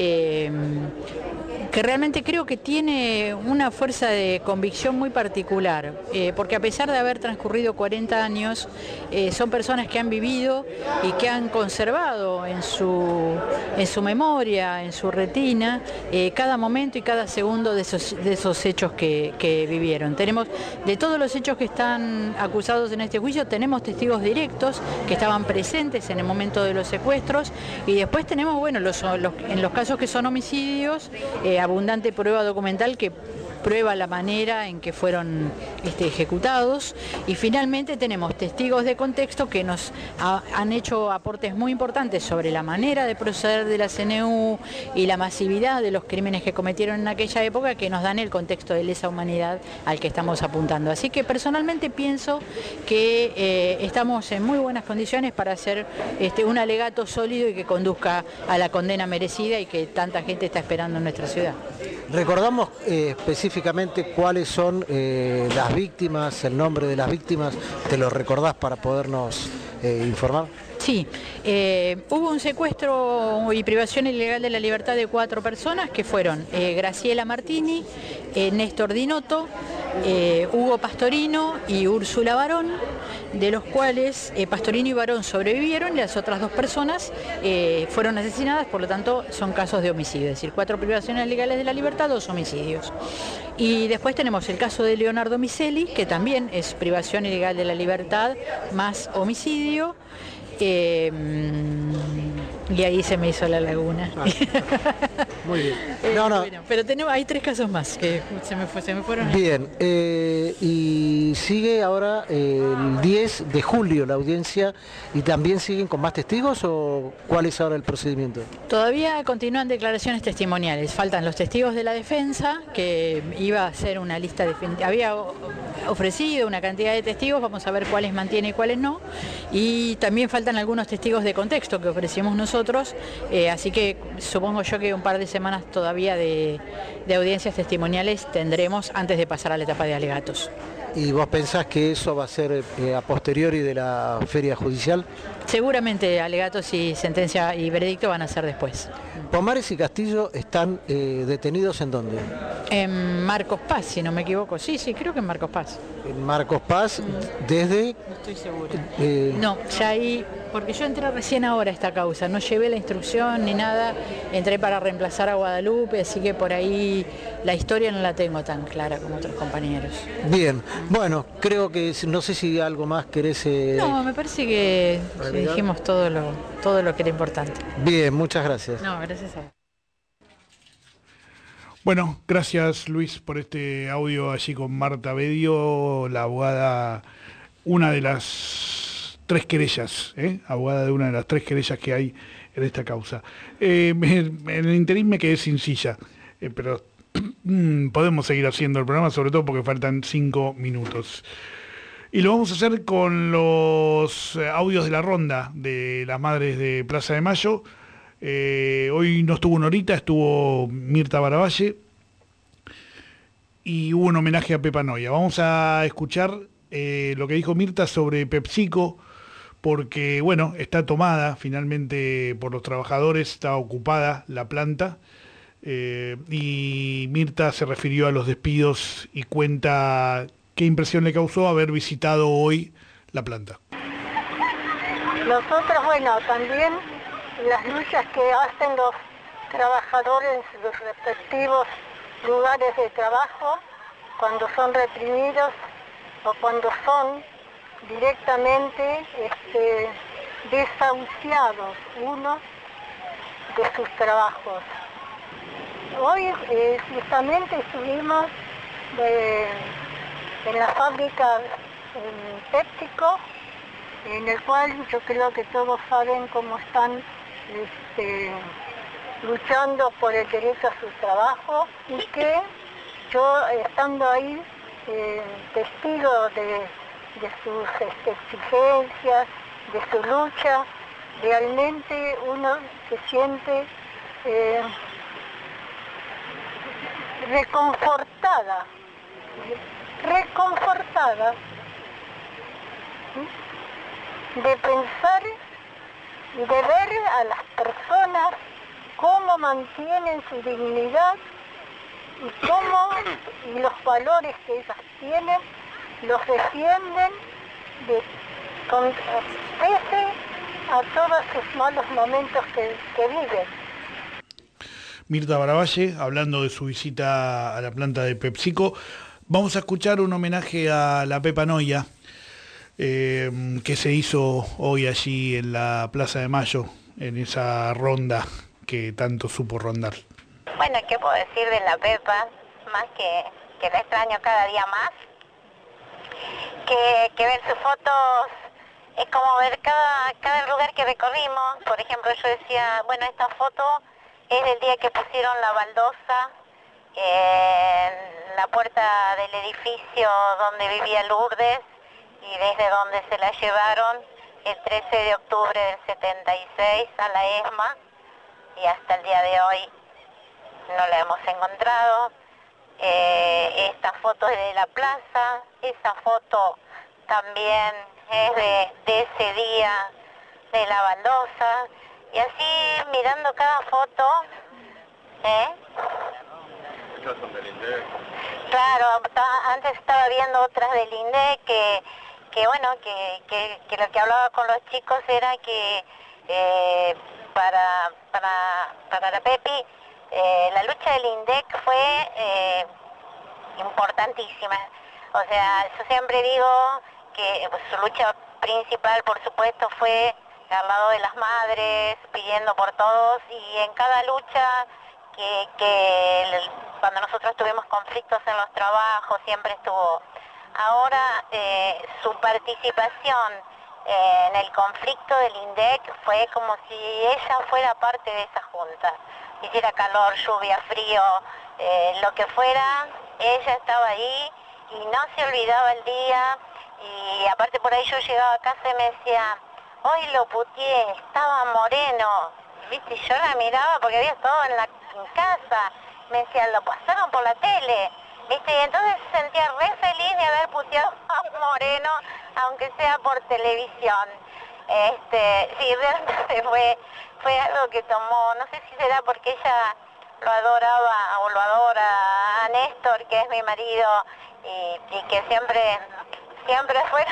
que realmente creo que tiene una fuerza de convicción muy particular, porque a pesar de haber transcurrido 40 años, son personas que han vivido y que han conservado en su memoria, en su retina, cada momento y cada segundo de esos hechos que vivieron. Tenemos, de todos los hechos que están acusados en este juicio, tenemos testigos directos que estaban presentes en el momento de los secuestros, y después tenemos, bueno, en los casos que son homicidios, abundante prueba documental que prueba la manera en que fueron ejecutados, y finalmente tenemos testigos de contexto que nos han hecho aportes muy importantes sobre la manera de proceder de la CNU y la masividad de los crímenes que cometieron en aquella época, que nos dan el contexto de lesa humanidad al que estamos apuntando. Así que personalmente pienso que estamos en muy buenas condiciones para hacer un alegato sólido y que conduzca a la condena merecida y que tanta gente está esperando en nuestra ciudad. Recordamos específicamente cuáles son las víctimas, el nombre de las víctimas, ¿te lo recordás para podernos informar? Sí, hubo un secuestro y privación ilegal de la libertad de 4 personas que fueron Graciela Martini, Néstor Dinotto, Hugo Pastorino y Úrsula Barón, de los cuales Pastorino y Barón sobrevivieron y las otras 2 personas fueron asesinadas, por lo tanto son casos de homicidio, es decir, 4 privaciones legales de la libertad, 2 homicidios. Y después tenemos el caso de Leonardo Miseli, que también es privación ilegal de la libertad más homicidio. Y ahí se me hizo la laguna. Muy bien. Bueno, pero hay 3 casos más que se me fueron. Bien, y sigue ahora el 10 de julio la audiencia, ¿y también siguen con más testigos o cuál es ahora el procedimiento? Todavía continúan declaraciones testimoniales, faltan los testigos de la defensa, que iba a hacer una lista había ofrecido una cantidad de testigos, vamos a ver cuáles mantiene y cuáles no, y también faltan algunos testigos de contexto que ofrecimos nosotros, así que supongo yo que un par de semanas todavía de audiencias testimoniales tendremos antes de pasar a la etapa de alegatos. ¿Y vos pensás que eso va a ser a posteriori de la feria judicial? Seguramente alegatos y sentencia y veredicto van a ser después. ¿Pomares y Castillo están detenidos en dónde? En Marcos Paz, si no me equivoco. Sí, creo que en Marcos Paz. En Marcos Paz, desde... No estoy segura. No, ya ahí... Porque yo entré recién ahora a esta causa, no llevé la instrucción ni nada, entré para reemplazar a Guadalupe, así que por ahí la historia no la tengo tan clara como otros compañeros. Bien, bueno, creo que no sé si algo más querés... No, me parece que dijimos todo lo que era importante. Bien, muchas gracias. No, gracias a vos. Bueno, gracias Luis por este audio allí con Marta Bedio, la abogada, una de las 3 querellas, abogada de una de las 3 querellas que hay en esta causa. En el interín me quedé sin silla, pero podemos seguir haciendo el programa, sobre todo porque faltan 5 minutos. Y lo vamos a hacer con los audios de la ronda de las madres de Plaza de Mayo. Hoy no estuvo Norita, estuvo Mirta Baravalle y hubo un homenaje a Pepa Noia. Vamos a escuchar lo que dijo Mirta sobre PepsiCo, porque bueno, está tomada finalmente por los trabajadores, está ocupada la planta, y Mirta se refirió a los despidos y cuenta qué impresión le causó haber visitado hoy la planta. Nosotros, bueno, también las luchas que hacen los trabajadores en sus respectivos lugares de trabajo cuando son reprimidos o cuando son directamente desahuciados unos de sus trabajos. Hoy justamente estuvimos en la fábrica PepsiCo, en el cual yo creo que todos saben cómo están luchando por el derecho a su trabajo, y que yo, estando ahí, testigo de sus exigencias, de su lucha, realmente uno se siente reconfortada, de pensar y de ver a las personas cómo mantienen su dignidad y los valores que ellas tienen, los defienden pese a todos sus malos momentos que viven. Mirta Baravalle, hablando de su visita a la planta de PepsiCo. Vamos a escuchar un homenaje a la Pepa Noia, que se hizo hoy allí en la Plaza de Mayo, en esa ronda que tanto supo rondar. Bueno, ¿qué puedo decir de la Pepa? Más que la extraño cada día más. Que ver sus fotos es como ver cada lugar que recorrimos. Por ejemplo, yo decía, bueno, esta foto es del día que pusieron la baldosa en la puerta del edificio donde vivía Lourdes, y desde donde se la llevaron el 13 de octubre del 76 a la ESMA, y hasta el día de hoy no la hemos encontrado. Esta foto es de la plaza, esa foto también es de ese día de la baldosa, y así mirando cada foto, claro, antes estaba viendo otras del INDEC que bueno, que lo que hablaba con los chicos era que para la Pepi la lucha del INDEC fue importantísima. O sea, yo siempre digo que su lucha principal, por supuesto, fue al lado de las madres, pidiendo por todos, y en cada lucha cuando nosotros tuvimos conflictos en los trabajos, siempre estuvo. Ahora su participación en el conflicto del INDEC fue como si ella fuera parte de esa junta. Hiciera calor, lluvia, frío, lo que fuera, ella estaba ahí y no se olvidaba el día. Y aparte por ahí yo llegaba a casa y me decía, hoy lo puteé, estaba moreno, ¿viste? Y yo la miraba porque había estado en casa, me decía, lo pasaron por la tele, ¿viste? Y entonces se sentía re feliz de haber puteado a Moreno, aunque sea por televisión. Sí, realmente fue algo que tomó, no sé si será porque ella lo adoraba o lo adora a Néstor, que es mi marido, y que siempre fueron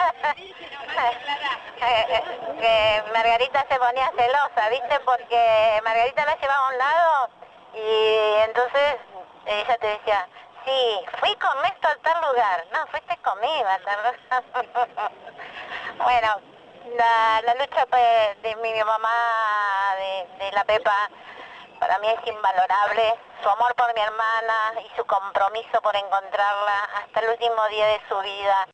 que Margarita se ponía celosa, ¿viste? Porque Margarita la llevaba a un lado y entonces ella te decía, sí, fui con Néstor a tal lugar. No, fuiste conmigo a tal lugar. Bueno, la lucha de mi mamá, de la Pepa, para mí es invalorable su amor por mi hermana y su compromiso por encontrarla hasta el último día de su vida.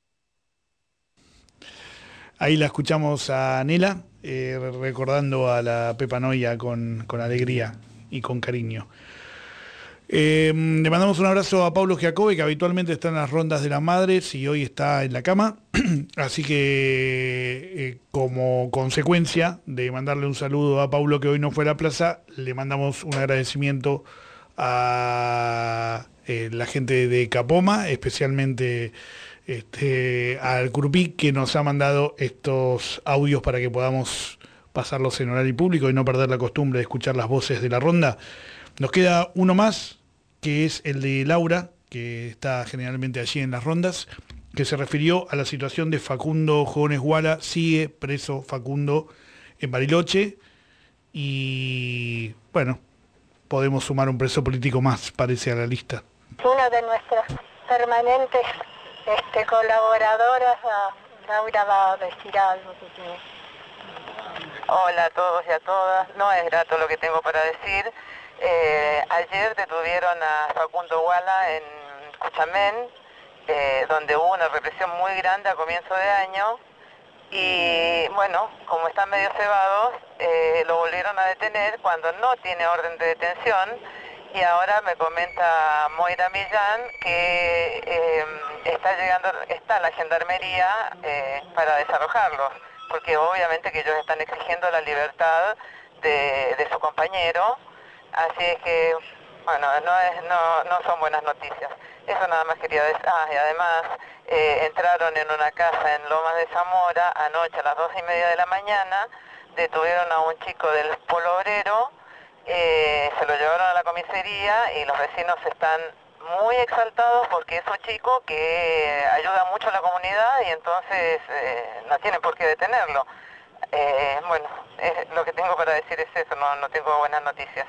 Ahí la escuchamos a Nela, recordando a la Pepa Noia con alegría y con cariño. Le mandamos un abrazo a Pablo Giacobbe, que habitualmente está en las rondas de las madres y hoy está en la cama. Así que como consecuencia de mandarle un saludo a Pablo, que hoy no fue a la plaza, le mandamos un agradecimiento a la gente de Capoma, especialmente al Curupí, que nos ha mandado estos audios para que podamos pasarlos en horario público y no perder la costumbre de escuchar las voces de la ronda. Nos queda uno más, que es el de Laura, que está generalmente allí en las rondas, que se refirió a la situación de Facundo Jones Guala. Sigue preso Facundo en Bariloche y bueno, podemos sumar un preso político más, parece, a la lista. Una de nuestras permanentes colaboradoras, Laura, va a decir algo. Hola a todos y a todas, no es grato lo que tengo para decir. Ayer detuvieron a Facundo Guala en Cuchamén, donde hubo una represión muy grande a comienzo de año, y bueno, como están medio cebados, lo volvieron a detener cuando no tiene orden de detención. Y ahora me comenta Moira Millán que está la gendarmería para desalojarlos, porque obviamente que ellos están exigiendo la libertad de su compañero, así es que, bueno, no son buenas noticias. Eso nada más quería decir. Y además entraron en una casa en Lomas de Zamora anoche a las 2:30 de la mañana, detuvieron a un chico del Polo Obrero. Se lo llevaron a la comisaría y los vecinos están muy exaltados porque es un chico que ayuda mucho a la comunidad y entonces no tienen por qué detenerlo. Bueno, lo que tengo para decir es eso, no tengo buenas noticias.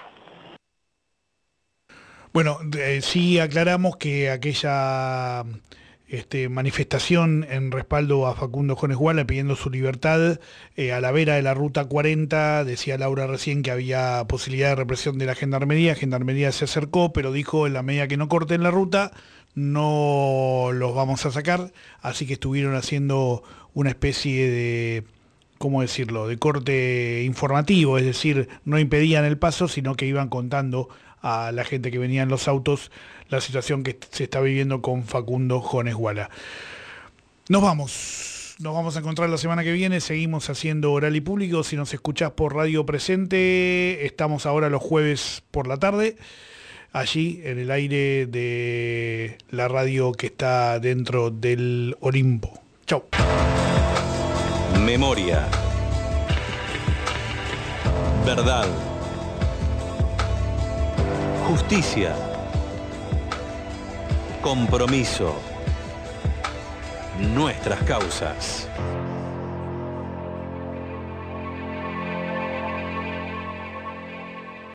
Bueno, sí aclaramos que aquella manifestación en respaldo a Facundo Jones Guala pidiendo su libertad a la vera de la ruta 40, decía Laura recién que había posibilidad de represión de la Gendarmería se acercó, pero dijo en la medida que no corten la ruta no los vamos a sacar, así que estuvieron haciendo una especie de, ¿cómo decirlo?, de corte informativo, es decir, no impedían el paso, sino que iban contando a la gente que venía en los autos la situación que se está viviendo con Facundo Jones Guala. Nos vamos a encontrar la semana que viene, seguimos haciendo Oral y Público. Si nos escuchás por Radio Presente, estamos ahora los jueves por la tarde, allí en el aire de la radio que está dentro del Olimpo. Chau. Memoria. Verdad. Justicia. Compromiso. Nuestras causas.